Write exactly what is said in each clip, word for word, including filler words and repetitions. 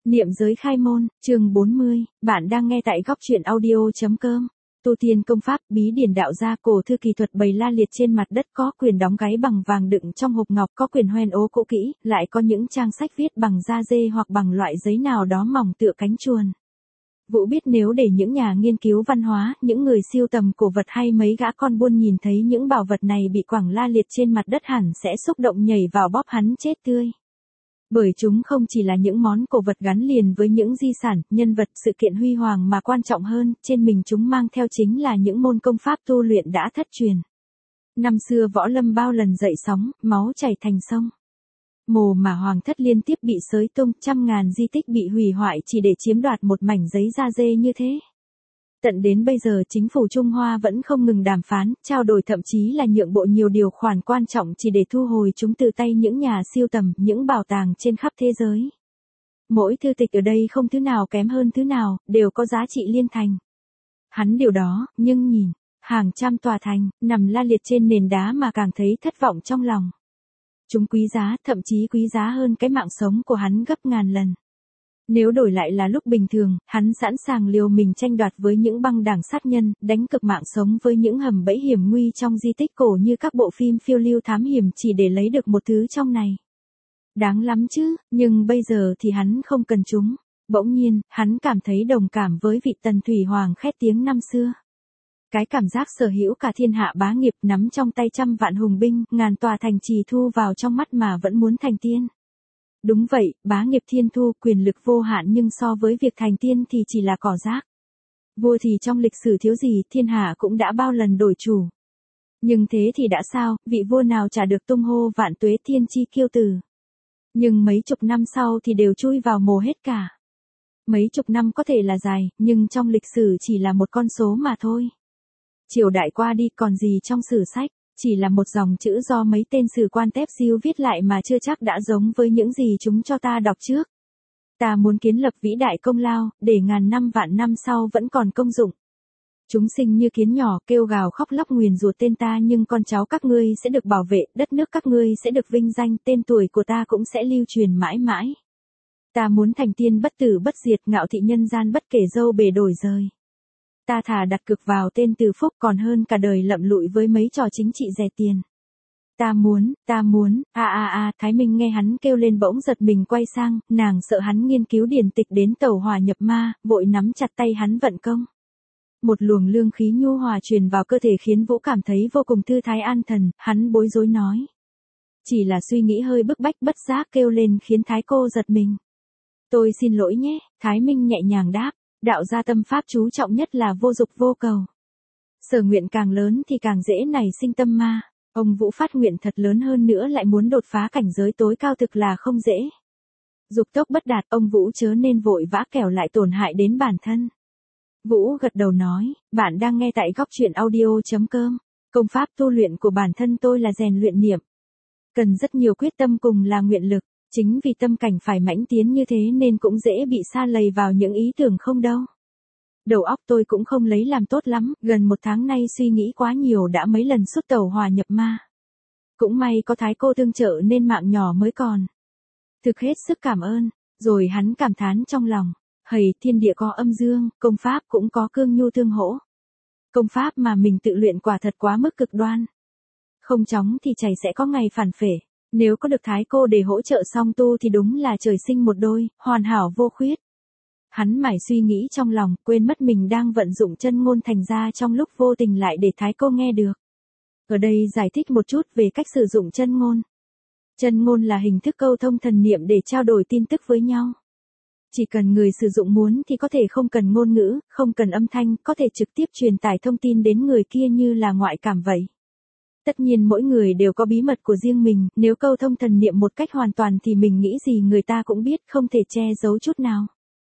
Niệm giới khai môn, chương bốn mươi, bạn đang nghe tại góc truyện audio.com. Tu tiên công pháp, bí điển đạo gia, cổ thư kỳ thuật bày la liệt trên mặt đất, có quyền đóng gáy bằng vàng đựng trong hộp ngọc, có quyền hoen ố cũ kỹ, lại có những trang sách viết bằng da dê hoặc bằng loại giấy nào đó mỏng tựa cánh chuồn. Vũ biết nếu để những nhà nghiên cứu văn hóa, những người siêu tầm cổ vật hay mấy gã con buôn nhìn thấy những bảo vật này bị quẳng la liệt trên mặt đất hẳn sẽ xúc động nhảy vào bóp hắn chết tươi. Bởi chúng không chỉ là những món cổ vật gắn liền với những di sản, nhân vật, sự kiện huy hoàng mà quan trọng hơn, trên mình chúng mang theo chính là những môn công pháp tu luyện đã thất truyền. Năm xưa võ lâm bao lần dậy sóng, máu chảy thành sông. Mồ mà hoàng thất liên tiếp bị xới tung, trăm ngàn di tích bị hủy hoại chỉ để chiếm đoạt một mảnh giấy da dê như thế. Tận đến bây giờ chính phủ Trung Hoa vẫn không ngừng đàm phán, trao đổi, thậm chí là nhượng bộ nhiều điều khoản quan trọng chỉ để thu hồi chúng từ tay những nhà siêu tầm, những bảo tàng trên khắp thế giới. Mỗi thư tịch ở đây không thứ nào kém hơn thứ nào, đều có giá trị liên thành. Hắn điều đó, nhưng nhìn, hàng trăm tòa thành, nằm la liệt trên nền đá mà càng thấy thất vọng trong lòng. Chúng quý giá, thậm chí quý giá hơn cái mạng sống của hắn gấp ngàn lần. Nếu đổi lại là lúc bình thường, hắn sẵn sàng liều mình tranh đoạt với những băng đảng sát nhân, đánh cực mạng sống với những hầm bẫy hiểm nguy trong di tích cổ như các bộ phim phiêu lưu thám hiểm chỉ để lấy được một thứ trong này. Đáng lắm chứ, nhưng bây giờ thì hắn không cần chúng. Bỗng nhiên, hắn cảm thấy đồng cảm với vị Tần Thủy Hoàng khét tiếng năm xưa. Cái cảm giác sở hữu cả thiên hạ bá nghiệp nắm trong tay trăm vạn hùng binh, ngàn tòa thành trì thu vào trong mắt mà vẫn muốn thành tiên. Đúng vậy, bá nghiệp thiên thu, quyền lực vô hạn, nhưng so với việc thành tiên thì chỉ là cỏ rác. Vua thì trong lịch sử thiếu gì, thiên hạ cũng đã bao lần đổi chủ. Nhưng thế thì đã sao, vị vua nào chả được tung hô vạn tuế thiên chi kiêu tử. Nhưng mấy chục năm sau thì đều chui vào mồ hết cả. Mấy chục năm có thể là dài, nhưng trong lịch sử chỉ là một con số mà thôi. Triều đại qua đi còn gì trong sử sách. Chỉ là một dòng chữ do mấy tên sử quan tép diêu viết lại mà chưa chắc đã giống với những gì chúng cho ta đọc trước. Ta muốn kiến lập vĩ đại công lao, để ngàn năm vạn năm sau vẫn còn công dụng. Chúng sinh như kiến nhỏ kêu gào khóc lóc nguyền rủa tên ta, nhưng con cháu các ngươi sẽ được bảo vệ, đất nước các ngươi sẽ được vinh danh, tên tuổi của ta cũng sẽ lưu truyền mãi mãi. Ta muốn thành tiên bất tử bất diệt, ngạo thị nhân gian bất kể dâu bề đổi rời. Ta thà đặt cược vào tên Từ Phúc còn hơn cả đời lậm lụi với mấy trò chính trị rẻ tiền. Ta muốn, ta muốn, a a a, Thái Minh nghe hắn kêu lên bỗng giật mình quay sang, nàng sợ hắn nghiên cứu điển tịch đến tẩu hỏa nhập ma, vội nắm chặt tay hắn vận công. Một luồng lương khí nhu hòa truyền vào cơ thể khiến Vũ cảm thấy vô cùng thư thái an thần, hắn bối rối nói. Chỉ là suy nghĩ hơi bức bách, bất giác kêu lên khiến Thái cô giật mình. Tôi xin lỗi nhé, Thái Minh nhẹ nhàng đáp. Đạo gia tâm pháp chú trọng nhất là vô dục vô cầu. Sở nguyện càng lớn thì càng dễ nảy sinh tâm ma. Ông Vũ phát nguyện thật lớn hơn nữa lại muốn đột phá cảnh giới tối cao thực là không dễ. Dục tốc bất đạt, ông Vũ chớ nên vội vã kẻo lại tổn hại đến bản thân. Vũ gật đầu nói, bạn đang nghe tại góc truyện audio.com. Công pháp tu luyện của bản thân tôi là rèn luyện niệm. Cần rất nhiều quyết tâm cùng là nguyện lực. Chính vì tâm cảnh phải mãnh tiến như thế nên cũng dễ bị sa lầy vào những ý tưởng không đâu. Đầu óc tôi cũng không lấy làm tốt lắm, gần một tháng nay suy nghĩ quá nhiều đã mấy lần xuất tẩu hỏa nhập ma. Cũng may có Thái cô tương trợ nên mạng nhỏ mới còn. Thực hết sức cảm ơn, rồi hắn cảm thán trong lòng, hầy thiên địa có âm dương, công pháp cũng có cương nhu tương hỗ. Công pháp mà mình tự luyện quả thật quá mức cực đoan. Không chóng thì chảy sẽ có ngày phản phệ. Nếu có được Thái cô để hỗ trợ song tu thì đúng là trời sinh một đôi, hoàn hảo vô khuyết. Hắn mải suy nghĩ trong lòng, quên mất mình đang vận dụng chân ngôn, thành ra trong lúc vô tình lại để Thái cô nghe được. Ở đây giải thích một chút về cách sử dụng chân ngôn. Chân ngôn là hình thức câu thông thần niệm để trao đổi tin tức với nhau. Chỉ cần người sử dụng muốn thì có thể không cần ngôn ngữ, không cần âm thanh, có thể trực tiếp truyền tải thông tin đến người kia như là ngoại cảm vậy. Tất nhiên mỗi người đều có bí mật của riêng mình, nếu câu thông thần niệm một cách hoàn toàn thì mình nghĩ gì người ta cũng biết, không thể che giấu chút nào.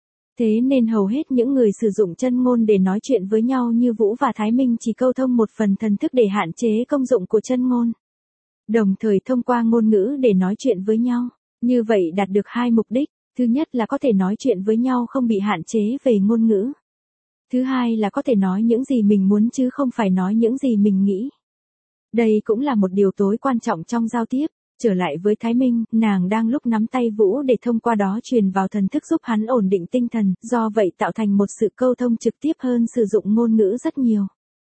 Thế nên hầu hết những người sử dụng chân ngôn để nói chuyện với nhau như Vũ và Thái Minh chỉ câu thông một phần thần thức để hạn chế công dụng của chân ngôn. Đồng thời thông qua ngôn ngữ để nói chuyện với nhau, như vậy đạt được hai mục đích, thứ nhất là có thể nói chuyện với nhau không bị hạn chế về ngôn ngữ. Thứ hai là có thể nói những gì mình muốn chứ không phải nói những gì mình nghĩ. Đây cũng là một điều tối quan trọng trong giao tiếp. Trở lại với Thái Minh, nàng đang lúc nắm tay Vũ để thông qua đó truyền vào thần thức giúp hắn ổn định tinh thần, do vậy tạo thành một sự câu thông trực tiếp hơn sử dụng ngôn ngữ rất nhiều.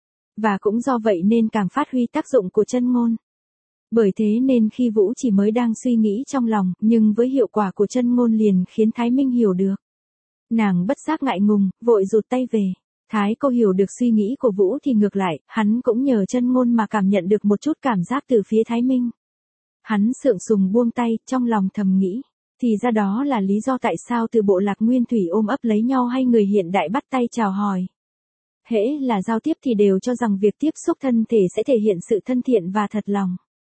Và cũng do vậy nên càng phát huy tác dụng của chân ngôn. Bởi thế nên khi Vũ chỉ mới đang suy nghĩ trong lòng, nhưng với hiệu quả của chân ngôn liền khiến Thái Minh hiểu được. Nàng bất giác ngại ngùng, vội rụt tay về. Thái cô hiểu được suy nghĩ của Vũ thì ngược lại, hắn cũng nhờ chân ngôn mà cảm nhận được một chút cảm giác từ phía Thái Minh. Hắn sượng sùng buông tay, trong lòng thầm nghĩ. Thì ra đó là lý do tại sao từ bộ lạc nguyên thủy ôm ấp lấy nhau hay người hiện đại bắt tay chào hỏi. Hễ là giao tiếp thì đều cho rằng việc tiếp xúc thân thể sẽ thể hiện sự thân thiện và thật lòng.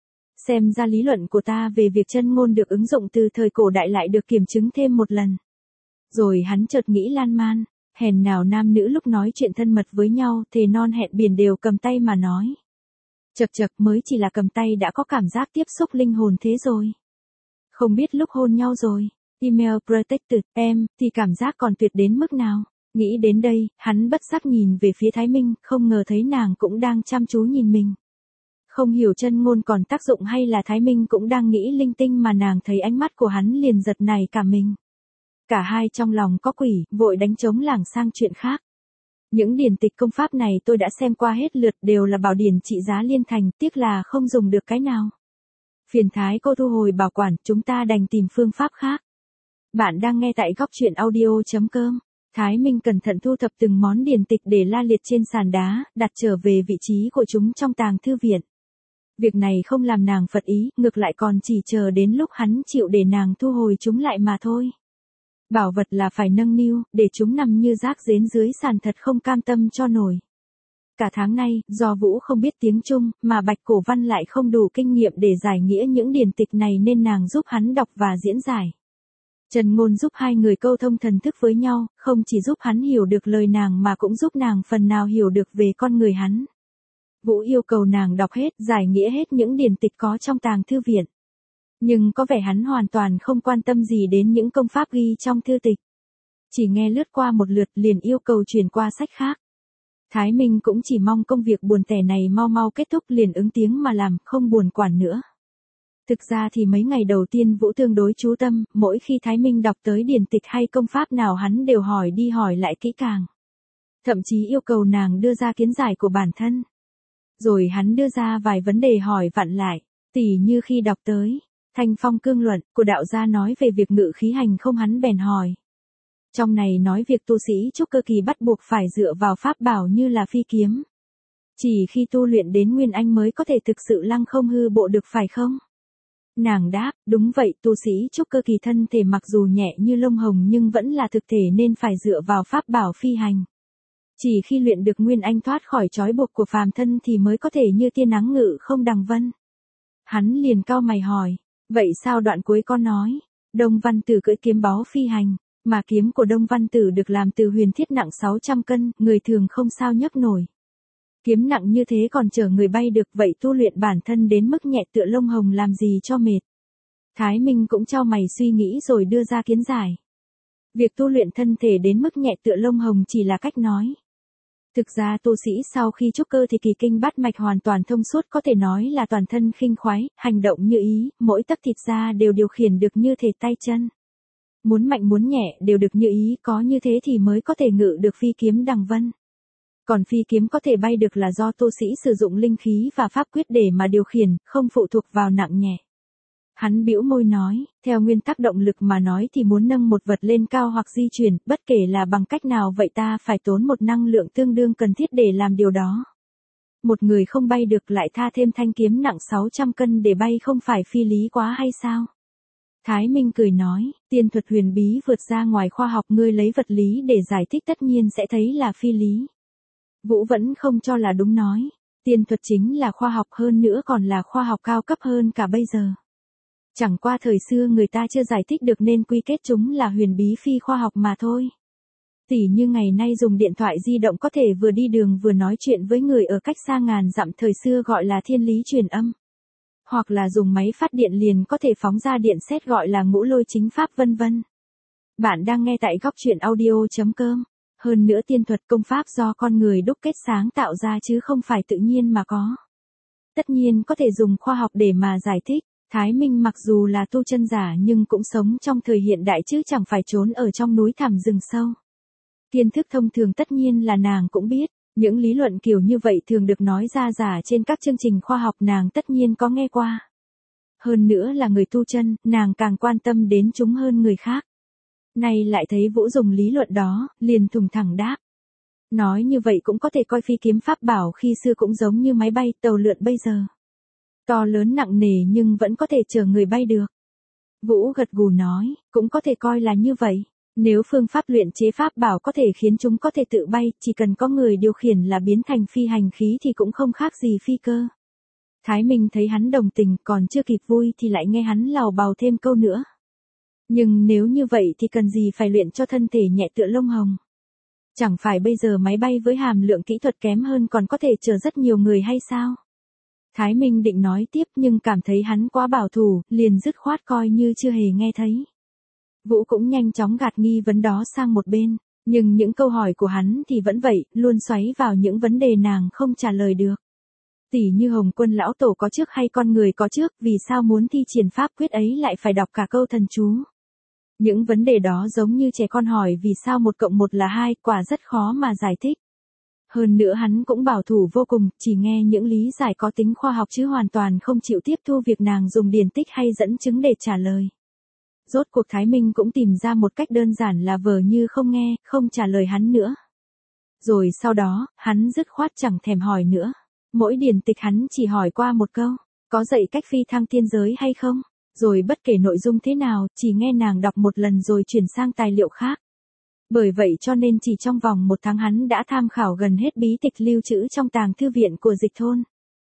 Xem ra lý luận của ta về việc chân ngôn được ứng dụng từ thời cổ đại lại được kiểm chứng thêm một lần. Rồi hắn chợt nghĩ lan man, hèn nào nam nữ lúc nói chuyện thân mật với nhau thề non hẹn biển đều cầm tay mà nói. Chật chật mới chỉ là cầm tay đã có cảm giác tiếp xúc linh hồn thế rồi. Không biết lúc hôn nhau rồi, email protected, em, thì cảm giác còn tuyệt đến mức nào. Nghĩ đến đây, hắn bất giác nhìn về phía Thái Minh, không ngờ thấy nàng cũng đang chăm chú nhìn mình. Không hiểu chân ngôn còn tác dụng hay là Thái Minh cũng đang nghĩ linh tinh mà nàng thấy ánh mắt của hắn liền giật nảy cả mình. Cả hai trong lòng có quỷ, vội đánh trống lảng sang chuyện khác. Những điển tịch công pháp này tôi đã xem qua hết lượt đều là bảo điển trị giá liên thành, tiếc là không dùng được cái nào. Phiền Thái cô thu hồi bảo quản, chúng ta đành tìm phương pháp khác. Bạn đang nghe tại góc truyện audio chấm com. Thái Minh cẩn thận thu thập từng món điển tịch để la liệt trên sàn đá, đặt trở về vị trí của chúng trong tàng thư viện. Việc này không làm nàng phật ý, ngược lại còn chỉ chờ đến lúc hắn chịu để nàng thu hồi chúng lại mà thôi. Bảo vật là phải nâng niu, để chúng nằm như rác rến dưới sàn thật không cam tâm cho nổi. Cả tháng nay, do Vũ không biết tiếng Trung, mà Bạch Cổ Văn lại không đủ kinh nghiệm để giải nghĩa những điển tịch này nên nàng giúp hắn đọc và diễn giải. Trần Ngôn giúp hai người câu thông thần thức với nhau, không chỉ giúp hắn hiểu được lời nàng mà cũng giúp nàng phần nào hiểu được về con người hắn. Vũ yêu cầu nàng đọc hết, giải nghĩa hết những điển tịch có trong tàng thư viện. Nhưng có vẻ hắn hoàn toàn không quan tâm gì đến những công pháp ghi trong thư tịch. Chỉ nghe lướt qua một lượt liền yêu cầu chuyển qua sách khác. Thái Minh cũng chỉ mong công việc buồn tẻ này mau mau kết thúc liền ứng tiếng mà làm, không buồn quản nữa. Thực ra thì mấy ngày đầu tiên Vũ tương đối chú tâm, mỗi khi Thái Minh đọc tới điển tịch hay công pháp nào hắn đều hỏi đi hỏi lại kỹ càng. Thậm chí yêu cầu nàng đưa ra kiến giải của bản thân. Rồi hắn đưa ra vài vấn đề hỏi vặn lại, tỉ như khi đọc tới Thanh Phong Cương Luận của đạo gia nói về việc ngự khí hành không hắn bèn hỏi. Trong này nói việc tu sĩ trúc cơ kỳ bắt buộc phải dựa vào pháp bảo như là phi kiếm. Chỉ khi tu luyện đến Nguyên Anh mới có thể thực sự lăng không hư bộ được phải không? Nàng đáp, đúng vậy, tu sĩ trúc cơ kỳ thân thể mặc dù nhẹ như lông hồng nhưng vẫn là thực thể nên phải dựa vào pháp bảo phi hành. Chỉ khi luyện được Nguyên Anh thoát khỏi trói buộc của phàm thân thì mới có thể như tia nắng ngự không đằng vân. Hắn liền cau mày hỏi, vậy sao đoạn cuối con nói, Đông Văn Tử cưỡi kiếm báu phi hành, mà kiếm của Đông Văn Tử được làm từ huyền thiết nặng sáu trăm cân, người thường không sao nhấc nổi. Kiếm nặng như thế còn chở người bay được, vậy tu luyện bản thân đến mức nhẹ tựa lông hồng làm gì cho mệt. Thái Minh cũng chau mày suy nghĩ rồi đưa ra kiến giải. Việc tu luyện thân thể đến mức nhẹ tựa lông hồng chỉ là cách nói. Thực ra tu sĩ sau khi trúc cơ thì kỳ kinh bát mạch hoàn toàn thông suốt, có thể nói là toàn thân khinh khoái, hành động như ý, mỗi tấc thịt da đều điều khiển được như thể tay chân. Muốn mạnh muốn nhẹ đều được như ý, có như thế thì mới có thể ngự được phi kiếm đằng vân. Còn phi kiếm có thể bay được là do tu sĩ sử dụng linh khí và pháp quyết để mà điều khiển, không phụ thuộc vào nặng nhẹ. Hắn bĩu môi nói, theo nguyên tắc động lực mà nói thì muốn nâng một vật lên cao hoặc di chuyển, bất kể là bằng cách nào vậy ta phải tốn một năng lượng tương đương cần thiết để làm điều đó. Một người không bay được lại tha thêm thanh kiếm nặng sáu trăm cân để bay không phải phi lý quá hay sao? Thái Minh cười nói, tiên thuật huyền bí vượt ra ngoài khoa học, ngươi lấy vật lý để giải thích tất nhiên sẽ thấy là phi lý. Vũ vẫn không cho là đúng nói, tiên thuật chính là khoa học, hơn nữa còn là khoa học cao cấp hơn cả bây giờ. Chẳng qua thời xưa người ta chưa giải thích được nên quy kết chúng là huyền bí phi khoa học mà thôi. Tỉ như ngày nay dùng điện thoại di động có thể vừa đi đường vừa nói chuyện với người ở cách xa ngàn dặm, thời xưa gọi là thiên lý truyền âm. Hoặc là dùng máy phát điện liền có thể phóng ra điện sét gọi là ngũ lôi chính pháp vân vân. Bạn đang nghe tại góc truyện audio chấm com. Hơn nữa tiên thuật công pháp do con người đúc kết sáng tạo ra chứ không phải tự nhiên mà có. Tất nhiên có thể dùng khoa học để mà giải thích. Thái Minh mặc dù là tu chân giả nhưng cũng sống trong thời hiện đại chứ chẳng phải trốn ở trong núi thẳm rừng sâu. Kiến thức thông thường tất nhiên là nàng cũng biết, những lý luận kiểu như vậy thường được nói ra giả trên các chương trình khoa học nàng tất nhiên có nghe qua. Hơn nữa là người tu chân, nàng càng quan tâm đến chúng hơn người khác. Nay lại thấy Vũ dùng lý luận đó, liền thùng thẳng đáp. Nói như vậy cũng có thể coi phi kiếm pháp bảo khi xưa cũng giống như máy bay, tàu lượn bây giờ. To lớn nặng nề nhưng vẫn có thể chở người bay được. Vũ gật gù nói, cũng có thể coi là như vậy. Nếu phương pháp luyện chế pháp bảo có thể khiến chúng có thể tự bay, chỉ cần có người điều khiển là biến thành phi hành khí thì cũng không khác gì phi cơ. Thái Minh thấy hắn đồng tình, còn chưa kịp vui thì lại nghe hắn lào bào thêm câu nữa. Nhưng nếu như vậy thì cần gì phải luyện cho thân thể nhẹ tựa lông hồng. Chẳng phải bây giờ máy bay với hàm lượng kỹ thuật kém hơn còn có thể chở rất nhiều người hay sao? Thái Minh định nói tiếp nhưng cảm thấy hắn quá bảo thủ, liền dứt khoát coi như chưa hề nghe thấy. Vũ cũng nhanh chóng gạt nghi vấn đó sang một bên, nhưng những câu hỏi của hắn thì vẫn vậy, luôn xoáy vào những vấn đề nàng không trả lời được. Tỉ như Hồng Quân lão tổ có trước hay con người có trước, vì sao muốn thi triển pháp quyết ấy lại phải đọc cả câu thần chú. Những vấn đề đó giống như trẻ con hỏi vì sao một cộng một là hai, quả rất khó mà giải thích. Hơn nữa hắn cũng bảo thủ vô cùng, chỉ nghe những lý giải có tính khoa học chứ hoàn toàn không chịu tiếp thu việc nàng dùng điển tích hay dẫn chứng để trả lời. Rốt cuộc Thái Minh cũng tìm ra một cách đơn giản là vờ như không nghe, không trả lời hắn nữa. Rồi sau đó, hắn dứt khoát chẳng thèm hỏi nữa. Mỗi điển tịch hắn chỉ hỏi qua một câu, có dạy cách phi thăng thiên giới hay không? Rồi bất kể nội dung thế nào, chỉ nghe nàng đọc một lần rồi chuyển sang tài liệu khác. Bởi vậy cho nên chỉ trong vòng một tháng hắn đã tham khảo gần hết bí tịch lưu trữ trong tàng thư viện của Dịch Thôn.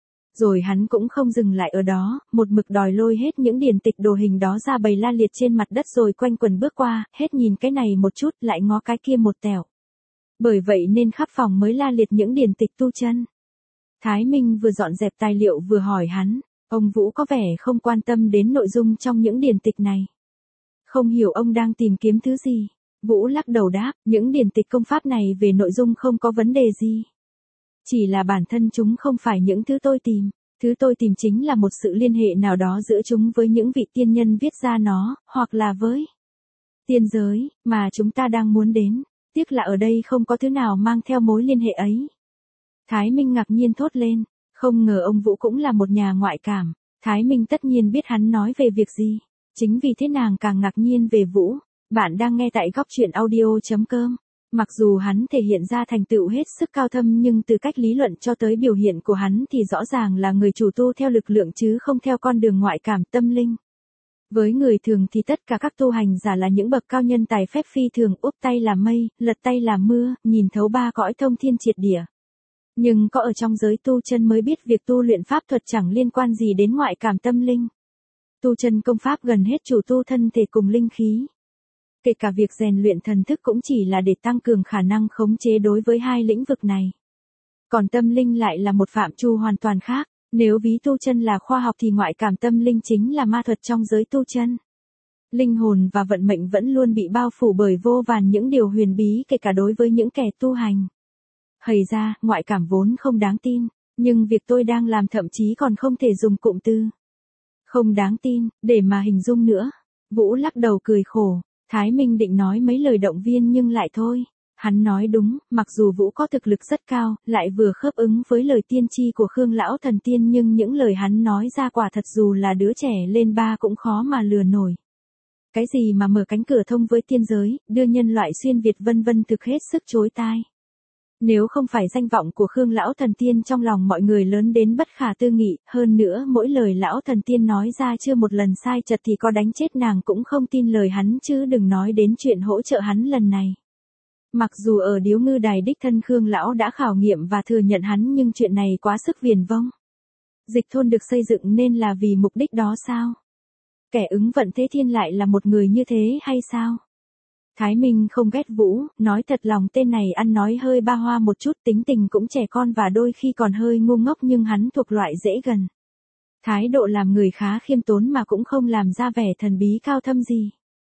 Rồi hắn cũng không dừng lại ở đó, một mực đòi lôi hết những điển tịch đồ hình đó ra bày la liệt trên mặt đất rồi quanh quần bước qua, hết nhìn cái này một chút lại ngó cái kia một tẹo. Bởi vậy nên khắp phòng mới la liệt những điển tịch tu chân. Thái Minh vừa dọn dẹp tài liệu vừa hỏi hắn, ông Vũ có vẻ không quan tâm đến nội dung trong những điển tịch này. Không hiểu ông đang tìm kiếm thứ gì. Vũ lắc đầu đáp, những điển tịch công pháp này về nội dung không có vấn đề gì. Chỉ là bản thân chúng không phải những thứ tôi tìm. Thứ tôi tìm chính là một sự liên hệ nào đó giữa chúng với những vị tiên nhân viết ra nó, hoặc là với tiên giới, mà chúng ta đang muốn đến. Tiếc là ở đây không có thứ nào mang theo mối liên hệ ấy. Thái Minh ngạc nhiên thốt lên, không ngờ ông Vũ cũng là một nhà ngoại cảm. Thái Minh tất nhiên biết hắn nói về việc gì. Chính vì thế nàng càng ngạc nhiên về Vũ. Bạn đang nghe tại góc truyện audio chấm com. Mặc dù hắn thể hiện ra thành tựu hết sức cao thâm nhưng từ cách lý luận cho tới biểu hiện của hắn thì rõ ràng là người chủ tu theo lực lượng chứ không theo con đường ngoại cảm tâm linh. Với người thường thì tất cả các tu hành giả là những bậc cao nhân tài phép phi thường, úp tay làm mây, lật tay làm mưa, nhìn thấu ba cõi thông thiên triệt địa. Nhưng có ở trong giới tu chân mới biết việc tu luyện pháp thuật chẳng liên quan gì đến ngoại cảm tâm linh. Tu chân công pháp gần hết chủ tu thân thể cùng linh khí. Kể cả việc rèn luyện thần thức cũng chỉ là để tăng cường khả năng khống chế đối với hai lĩnh vực này. Còn tâm linh lại là một phạm trù hoàn toàn khác, nếu ví tu chân là khoa học thì ngoại cảm tâm linh chính là ma thuật trong giới tu chân. Linh hồn và vận mệnh vẫn luôn bị bao phủ bởi vô vàn những điều huyền bí kể cả đối với những kẻ tu hành. Hầy ra, ngoại cảm vốn không đáng tin, nhưng việc tôi đang làm thậm chí còn không thể dùng cụm từ không đáng tin, để mà hình dung nữa. Vũ lắc đầu cười khổ. Thái Minh định nói mấy lời động viên nhưng lại thôi. Hắn nói đúng, mặc dù Vũ có thực lực rất cao, lại vừa khớp ứng với lời tiên tri của Khương Lão Thần Tiên nhưng những lời hắn nói ra quả thật dù là đứa trẻ lên ba cũng khó mà lừa nổi. Cái gì mà mở cánh cửa thông với tiên giới, đưa nhân loại xuyên Việt vân vân thực hết sức chối tai. Nếu không phải danh vọng của Khương Lão Thần Tiên trong lòng mọi người lớn đến bất khả tư nghị, hơn nữa mỗi lời Lão Thần Tiên nói ra chưa một lần sai chật thì có đánh chết nàng cũng không tin lời hắn chứ đừng nói đến chuyện hỗ trợ hắn lần này. Mặc dù ở Điếu Ngư Đài đích thân Khương Lão đã khảo nghiệm và thừa nhận hắn nhưng chuyện này quá sức viển vông. Dịch Thôn được xây dựng nên là vì mục đích đó sao? Kẻ ứng vận thế thiên lại là một người như thế hay sao? Thái Minh không ghét Vũ, nói thật lòng tên này ăn nói hơi ba hoa một chút, tính tình cũng trẻ con và đôi khi còn hơi ngu ngốc nhưng hắn thuộc loại dễ gần. Thái độ làm người khá khiêm tốn mà cũng không làm ra vẻ thần bí cao thâm gì.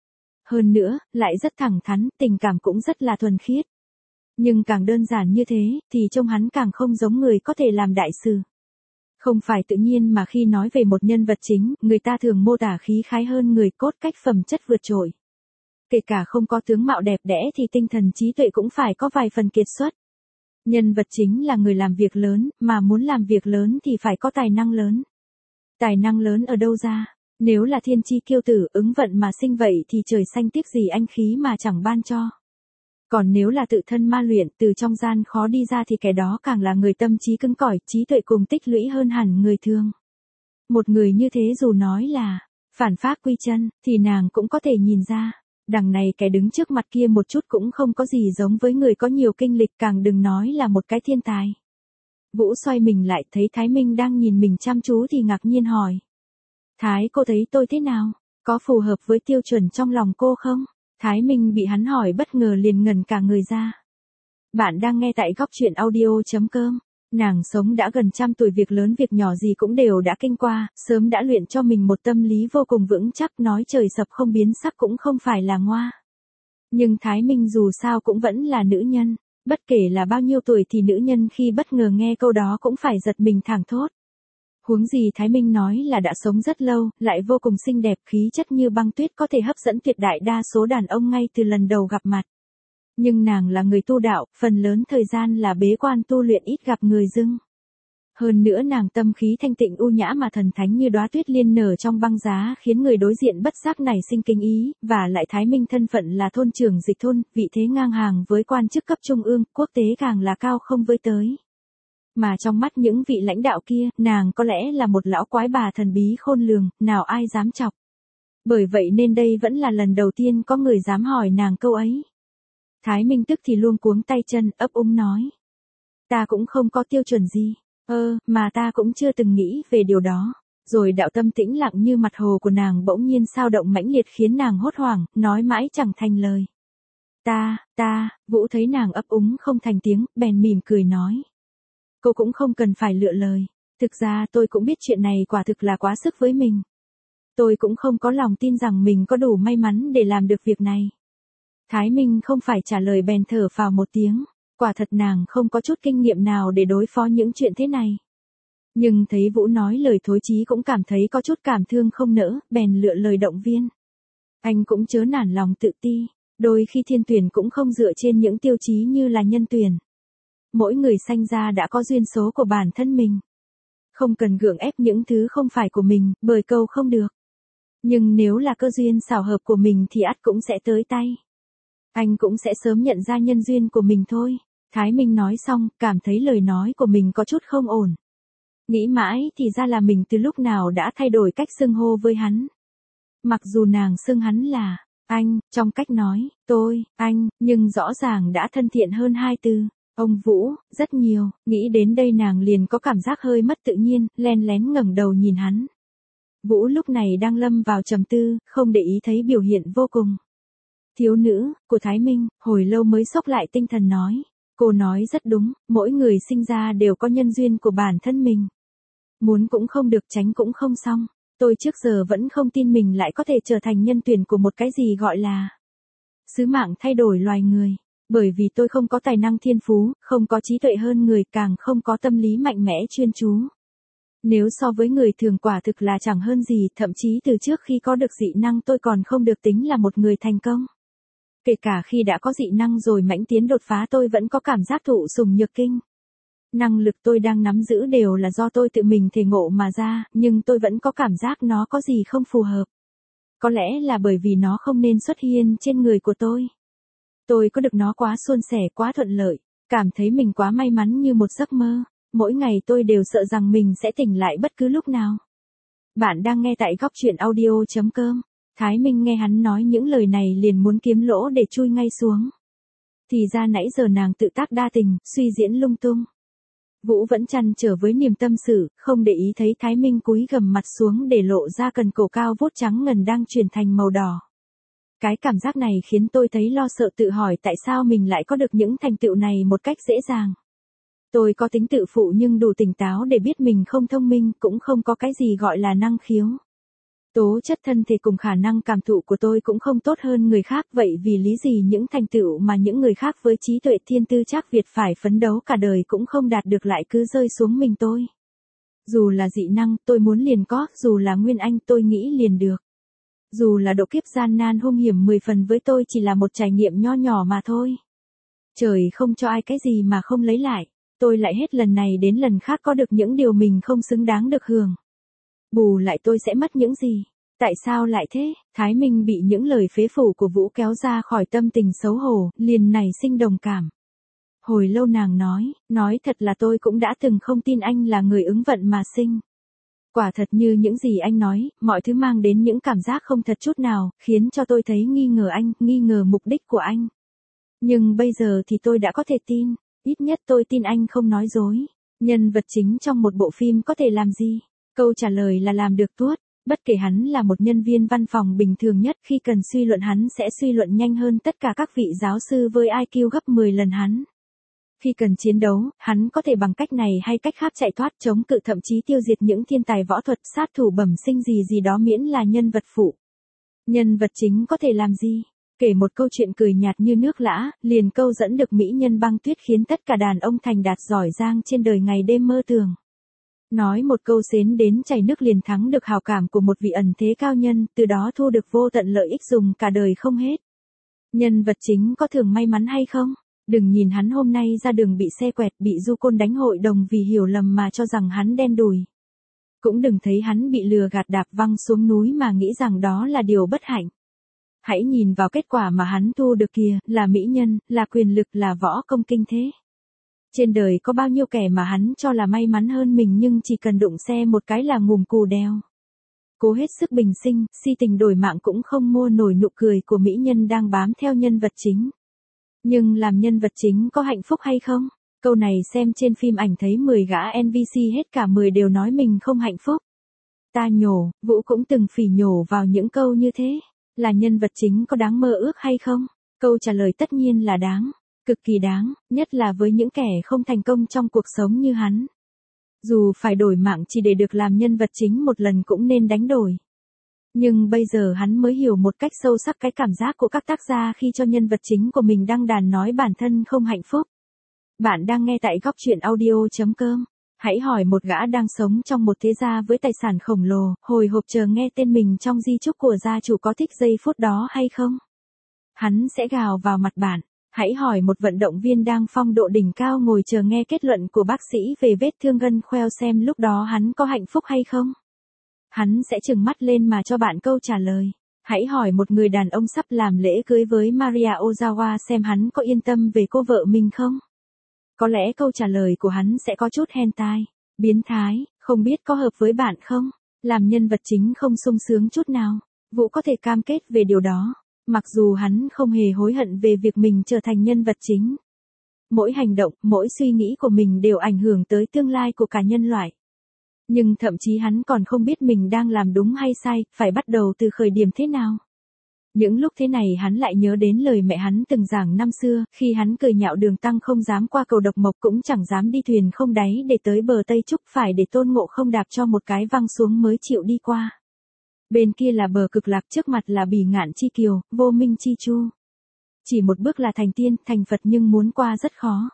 Hơn nữa, lại rất thẳng thắn, tình cảm cũng rất là thuần khiết. Nhưng càng đơn giản như thế, thì trông hắn càng không giống người có thể làm đại sự. Không phải tự nhiên mà khi nói về một nhân vật chính, người ta thường mô tả khí khái hơn người, cốt cách phẩm chất vượt trội. Kể cả không có tướng mạo đẹp đẽ thì tinh thần trí tuệ cũng phải có vài phần kiệt xuất. Nhân vật chính là người làm việc lớn, mà muốn làm việc lớn thì phải có tài năng lớn. Tài năng lớn ở đâu ra? Nếu là thiên chi kiêu tử, ứng vận mà sinh vậy thì trời xanh tiếc gì anh khí mà chẳng ban cho. Còn nếu là tự thân ma luyện, từ trong gian khó đi ra thì kẻ đó càng là người tâm trí cứng cỏi, trí tuệ cùng tích lũy hơn hẳn người thường. Một người như thế dù nói là phản pháp quy chân, thì nàng cũng có thể nhìn ra. Đằng này kẻ đứng trước mặt kia một chút cũng không có gì giống với người có nhiều kinh lịch, càng đừng nói là một cái thiên tài. Vũ xoay mình lại thấy Thái Minh đang nhìn mình chăm chú thì ngạc nhiên hỏi. Thái cô thấy tôi thế nào? Có phù hợp với tiêu chuẩn trong lòng cô không? Thái Minh bị hắn hỏi bất ngờ liền ngẩn cả người ra. Bạn đang nghe tại góc truyện audio.com. Nàng sống đã gần trăm tuổi, việc lớn việc nhỏ gì cũng đều đã kinh qua, sớm đã luyện cho mình một tâm lý vô cùng vững chắc, nói trời sập không biến sắc cũng không phải là ngoa. Nhưng Thái Minh dù sao cũng vẫn là nữ nhân, bất kể là bao nhiêu tuổi thì nữ nhân khi bất ngờ nghe câu đó cũng phải giật mình thảng thốt. Huống gì Thái Minh nói là đã sống rất lâu, lại vô cùng xinh đẹp, khí chất như băng tuyết, có thể hấp dẫn tuyệt đại đa số đàn ông ngay từ lần đầu gặp mặt. Nhưng nàng là người tu đạo, phần lớn thời gian là bế quan tu luyện, ít gặp người dưng. Hơn nữa nàng tâm khí thanh tịnh u nhã mà thần thánh như đóa tuyết liên nở trong băng giá, khiến người đối diện bất giác nảy sinh kính ý, và lại Thái Minh thân phận là thôn trưởng dịch thôn, vị thế ngang hàng với quan chức cấp trung ương, quốc tế càng là cao không với tới. Mà trong mắt những vị lãnh đạo kia, nàng có lẽ là một lão quái bà thần bí khôn lường, nào ai dám chọc. Bởi vậy nên đây vẫn là lần đầu tiên có người dám hỏi nàng câu ấy. Thái Minh tức thì luống cuống tay chân, ấp úng nói. Ta cũng không có tiêu chuẩn gì, ơ, mà ta cũng chưa từng nghĩ về điều đó. Rồi đạo tâm tĩnh lặng như mặt hồ của nàng bỗng nhiên sao động mãnh liệt khiến nàng hốt hoảng, nói mãi chẳng thành lời. Ta, ta, Vũ thấy nàng ấp úng không thành tiếng, bèn mỉm cười nói. Cô cũng không cần phải lựa lời. Thực ra tôi cũng biết chuyện này quả thực là quá sức với mình. Tôi cũng không có lòng tin rằng mình có đủ may mắn để làm được việc này. Thái Minh không phải trả lời bèn thở phào một tiếng. Quả thật nàng không có chút kinh nghiệm nào để đối phó những chuyện thế này. Nhưng thấy Vũ nói lời thối chí cũng cảm thấy có chút cảm thương không nỡ, bèn lựa lời động viên. Anh cũng chớ nản lòng tự ti. Đôi khi thiên tuyển cũng không dựa trên những tiêu chí như là nhân tuyển. Mỗi người sanh ra đã có duyên số của bản thân mình. Không cần gượng ép những thứ không phải của mình, bởi câu không được. Nhưng nếu là cơ duyên xảo hợp của mình thì ắt cũng sẽ tới tay. Anh cũng sẽ sớm nhận ra nhân duyên của mình thôi. Thái Minh nói xong, cảm thấy lời nói của mình có chút không ổn. Nghĩ mãi thì ra là mình từ lúc nào đã thay đổi cách xưng hô với hắn. Mặc dù nàng xưng hắn là anh, trong cách nói, tôi, anh, nhưng rõ ràng đã thân thiện hơn hai từ. Ông Vũ, rất nhiều, nghĩ đến đây nàng liền có cảm giác hơi mất tự nhiên, len lén ngẩng đầu nhìn hắn. Vũ lúc này đang lâm vào trầm tư, không để ý thấy biểu hiện vô cùng thiếu nữ của Thái Minh, hồi lâu mới xốc lại tinh thần nói. Cô nói rất đúng, mỗi người sinh ra đều có nhân duyên của bản thân mình. Muốn cũng không được, tránh cũng không xong. Tôi trước giờ vẫn không tin mình lại có thể trở thành nhân tuyển của một cái gì gọi là sứ mạng thay đổi loài người. Bởi vì tôi không có tài năng thiên phú, không có trí tuệ hơn người, càng không có tâm lý mạnh mẽ chuyên chú. Nếu so với người thường quả thực là chẳng hơn gì, thậm chí từ trước khi có được dị năng tôi còn không được tính là một người thành công. Kể cả khi đã có dị năng rồi mãnh tiến đột phá tôi vẫn có cảm giác thụ sủng nhược kinh. Năng lực tôi đang nắm giữ đều là do tôi tự mình thể ngộ mà ra, nhưng tôi vẫn có cảm giác nó có gì không phù hợp. Có lẽ là bởi vì nó không nên xuất hiện trên người của tôi. Tôi có được nó quá suôn sẻ, quá thuận lợi, cảm thấy mình quá may mắn như một giấc mơ. Mỗi ngày tôi đều sợ rằng mình sẽ tỉnh lại bất cứ lúc nào. Bạn đang nghe tại góc truyện audio.com. Thái Minh nghe hắn nói những lời này liền muốn kiếm lỗ để chui ngay xuống. Thì ra nãy giờ nàng tự tác đa tình, suy diễn lung tung. Vũ vẫn trăn trở với niềm tâm sự, không để ý thấy Thái Minh cúi gằm mặt xuống để lộ ra cần cổ cao vút trắng ngần đang chuyển thành màu đỏ. Cái cảm giác này khiến tôi thấy lo sợ, tự hỏi tại sao mình lại có được những thành tựu này một cách dễ dàng. Tôi có tính tự phụ nhưng đủ tỉnh táo để biết mình không thông minh, cũng không có cái gì gọi là năng khiếu. Tố chất thân thể cùng khả năng cảm thụ của tôi cũng không tốt hơn người khác, vậy vì lý gì những thành tựu mà những người khác với trí tuệ thiên tư chắc Việt phải phấn đấu cả đời cũng không đạt được lại cứ rơi xuống mình tôi. Dù là dị năng, tôi muốn liền có, dù là nguyên anh, tôi nghĩ liền được. Dù là độ kiếp gian nan hung hiểm mười phần với tôi chỉ là một trải nghiệm nho nhỏ mà thôi. Trời không cho ai cái gì mà không lấy lại, tôi lại hết lần này đến lần khác có được những điều mình không xứng đáng được hưởng. Bù lại tôi sẽ mất những gì? Tại sao lại thế? Thái Minh bị những lời phế phủ của Vũ kéo ra khỏi tâm tình xấu hổ, liền nảy sinh đồng cảm. Hồi lâu nàng nói, nói thật là tôi cũng đã từng không tin anh là người ứng vận mà sinh. Quả thật như những gì anh nói, mọi thứ mang đến những cảm giác không thật chút nào, khiến cho tôi thấy nghi ngờ anh, nghi ngờ mục đích của anh. Nhưng bây giờ thì tôi đã có thể tin, ít nhất tôi tin anh không nói dối. Nhân vật chính trong một bộ phim có thể làm gì? Câu trả lời là làm được tốt. Bất kể hắn là một nhân viên văn phòng bình thường nhất, khi cần suy luận hắn sẽ suy luận nhanh hơn tất cả các vị giáo sư với i kiu gấp mười lần hắn. Khi cần chiến đấu, hắn có thể bằng cách này hay cách khác chạy thoát, chống cự, thậm chí tiêu diệt những thiên tài võ thuật, sát thủ bẩm sinh gì gì đó miễn là nhân vật phụ. Nhân vật chính có thể làm gì? Kể một câu chuyện cười nhạt như nước lã, liền câu dẫn được mỹ nhân băng tuyết khiến tất cả đàn ông thành đạt giỏi giang trên đời ngày đêm mơ tưởng. Nói một câu xến đến chảy nước liền thắng được hào cảm của một vị ẩn thế cao nhân, từ đó thu được vô tận lợi ích dùng cả đời không hết. Nhân vật chính có thường may mắn hay không? Đừng nhìn hắn hôm nay ra đường bị xe quẹt, bị du côn đánh hội đồng vì hiểu lầm mà cho rằng hắn đen đủi. Cũng đừng thấy hắn bị lừa gạt đạp văng xuống núi mà nghĩ rằng đó là điều bất hạnh. Hãy nhìn vào kết quả mà hắn thu được kìa, là mỹ nhân, là quyền lực, là võ công kinh thế. Trên đời có bao nhiêu kẻ mà hắn cho là may mắn hơn mình nhưng chỉ cần đụng xe một cái là ngùm cù đeo. Cố hết sức bình sinh, si tình đổi mạng cũng không mua nổi nụ cười của mỹ nhân đang bám theo nhân vật chính. Nhưng làm nhân vật chính có hạnh phúc hay không? Câu này xem trên phim ảnh thấy mười gã en pê xê hết cả mười đều nói mình không hạnh phúc. Ta nhổ, Vũ cũng từng phỉ nhổ vào những câu như thế. Là nhân vật chính có đáng mơ ước hay không? Câu trả lời tất nhiên là đáng. Cực kỳ đáng, nhất là với những kẻ không thành công trong cuộc sống như hắn. Dù phải đổi mạng chỉ để được làm nhân vật chính một lần cũng nên đánh đổi. Nhưng bây giờ hắn mới hiểu một cách sâu sắc cái cảm giác của các tác gia khi cho nhân vật chính của mình đăng đàn nói bản thân không hạnh phúc. Bạn đang nghe tại góc truyện audio chấm com. Hãy hỏi một gã đang sống trong một thế gia với tài sản khổng lồ, hồi hộp chờ nghe tên mình trong di chúc của gia chủ có thích giây phút đó hay không? Hắn sẽ gào vào mặt bạn. Hãy hỏi một vận động viên đang phong độ đỉnh cao ngồi chờ nghe kết luận của bác sĩ về vết thương gân khoeo xem lúc đó hắn có hạnh phúc hay không? Hắn sẽ trừng mắt lên mà cho bạn câu trả lời. Hãy hỏi một người đàn ông sắp làm lễ cưới với Maria Ozawa xem hắn có yên tâm về cô vợ mình không? Có lẽ câu trả lời của hắn sẽ có chút hentai, biến thái, không biết có hợp với bạn không? Làm nhân vật chính không sung sướng chút nào. Vũ có thể cam kết về điều đó. Mặc dù hắn không hề hối hận về việc mình trở thành nhân vật chính. Mỗi hành động, mỗi suy nghĩ của mình đều ảnh hưởng tới tương lai của cả nhân loại. Nhưng thậm chí hắn còn không biết mình đang làm đúng hay sai, phải bắt đầu từ khởi điểm thế nào. Những lúc thế này hắn lại nhớ đến lời mẹ hắn từng giảng năm xưa, khi hắn cười nhạo Đường Tăng không dám qua cầu Độc Mộc cũng chẳng dám đi thuyền không đáy để tới bờ Tây Trúc, phải để Tôn Ngộ Không đạp cho một cái văng xuống mới chịu đi qua. Bên kia là bờ Cực Lạc, trước mặt là Bỉ Ngạn Chi Kiều, Vô Minh Chi Chu. Chỉ một bước là thành tiên, thành Phật nhưng muốn qua rất khó.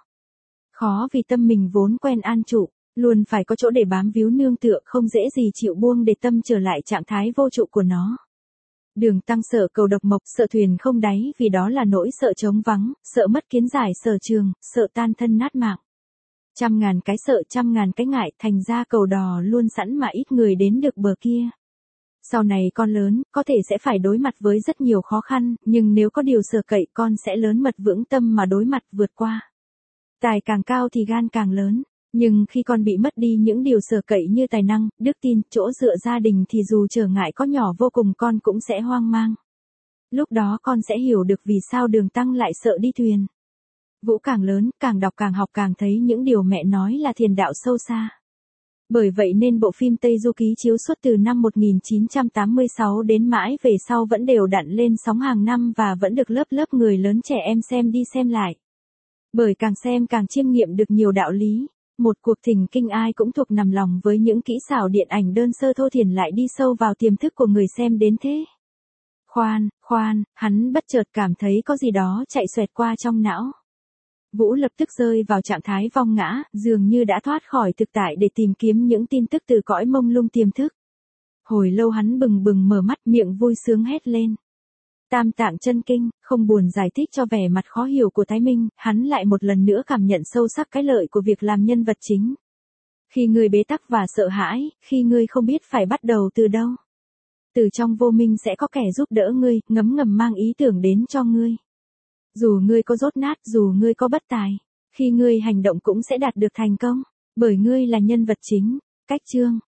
Khó vì tâm mình vốn quen an trụ, luôn phải có chỗ để bám víu nương tựa, không dễ gì chịu buông để tâm trở lại trạng thái vô trụ của nó. Đường Tăng sợ cầu Độc Mộc, sợ thuyền không đáy vì đó là nỗi sợ trống vắng, sợ mất kiến giải sở trường, sợ tan thân nát mạng. Trăm ngàn cái sợ, trăm ngàn cái ngại, thành ra cầu đò luôn sẵn mà ít người đến được bờ kia. Sau này con lớn, có thể sẽ phải đối mặt với rất nhiều khó khăn, nhưng nếu có điều sợ cậy con sẽ lớn mật vững tâm mà đối mặt vượt qua. Tài càng cao thì gan càng lớn, nhưng khi con bị mất đi những điều sợ cậy như tài năng, đức tin, chỗ dựa gia đình thì dù trở ngại có nhỏ vô cùng con cũng sẽ hoang mang. Lúc đó con sẽ hiểu được vì sao Đường Tăng lại sợ đi thuyền. Vũ càng lớn, càng đọc càng học càng thấy những điều mẹ nói là thiền đạo sâu xa. Bởi vậy nên bộ phim Tây Du Ký chiếu suốt từ năm một nghìn chín trăm tám mươi sáu đến mãi về sau vẫn đều đặn lên sóng hàng năm và vẫn được lớp lớp người lớn trẻ em xem đi xem lại. Bởi càng xem càng chiêm nghiệm được nhiều đạo lý, một cuộc thỉnh kinh ai cũng thuộc nằm lòng với những kỹ xảo điện ảnh đơn sơ thô thiển lại đi sâu vào tiềm thức của người xem đến thế. Khoan, khoan, hắn bất chợt cảm thấy có gì đó chạy xoẹt qua trong não. Vũ lập tức rơi vào trạng thái vong ngã, dường như đã thoát khỏi thực tại để tìm kiếm những tin tức từ cõi mông lung tiềm thức. Hồi lâu hắn bừng bừng mở mắt, miệng vui sướng hét lên. Tam tạng chân kinh, không buồn giải thích cho vẻ mặt khó hiểu của Thái Minh, hắn lại một lần nữa cảm nhận sâu sắc cái lợi của việc làm nhân vật chính. Khi ngươi bế tắc và sợ hãi, khi ngươi không biết phải bắt đầu từ đâu, từ trong vô minh sẽ có kẻ giúp đỡ ngươi, ngấm ngầm mang ý tưởng đến cho ngươi. Dù ngươi có dốt nát, dù ngươi có bất tài, khi ngươi hành động cũng sẽ đạt được thành công, bởi ngươi là nhân vật chính. Cách chương